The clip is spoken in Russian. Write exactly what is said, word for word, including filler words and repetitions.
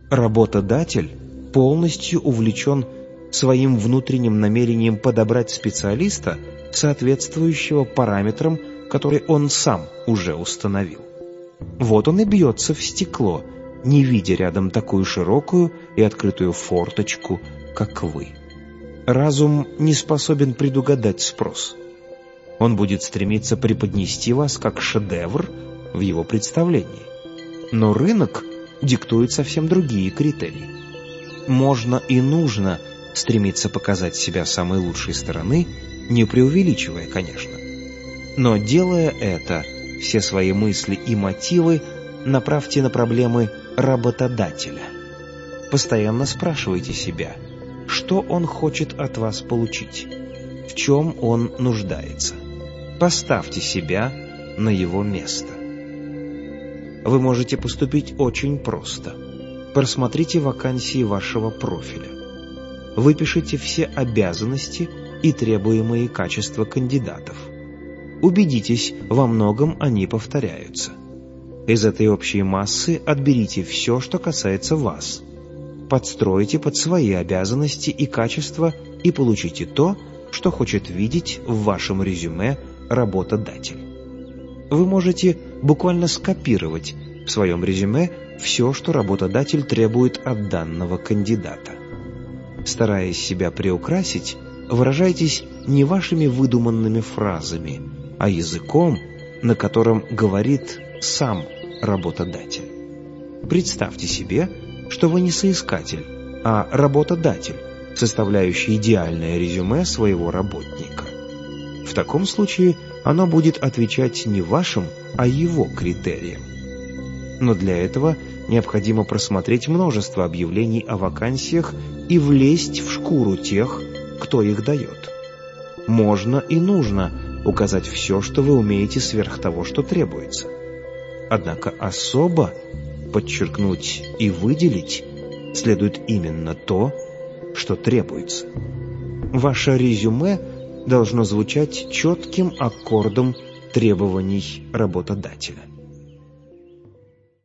Работодатель полностью увлечен своим внутренним намерением подобрать специалиста, соответствующего параметрам, которые он сам уже установил. Вот он и бьется в стекло, не видя рядом такую широкую и открытую форточку, как вы. Разум не способен предугадать спрос. Он будет стремиться преподнести вас как шедевр в его представлении. Но рынок диктует совсем другие критерии. Можно и нужно стремиться показать себя с самой лучшей стороны, не преувеличивая, конечно. Но делая это, все свои мысли и мотивы направьте на проблемы работодателя. Постоянно спрашивайте себя, что он хочет от вас получить, в чем он нуждается. Поставьте себя на его место. Вы можете поступить очень просто. Просмотрите вакансии вашего профиля. Выпишите все обязанности и требуемые качества кандидатов. Убедитесь, во многом они повторяются. Из этой общей массы отберите все, что касается вас. Подстройте под свои обязанности и качества и получите то, что хочет видеть в вашем резюме работодатель. Вы можете буквально скопировать в своем резюме все, что работодатель требует от данного кандидата. Стараясь себя приукрасить, выражайтесь не вашими выдуманными фразами, а языком, на котором говорит сам работодатель. Представьте себе, что вы не соискатель, а работодатель, составляющий идеальное резюме своего работника. В таком случае оно будет отвечать не вашим, а его критериям. Но для этого необходимо просмотреть множество объявлений о вакансиях и влезть в шкуру тех, кто их дает. Можно и нужно указать все, что вы умеете сверх того, что требуется. Однако особо подчеркнуть и выделить следует именно то, что требуется. Ваше резюме должно звучать четким аккордом требований работодателя.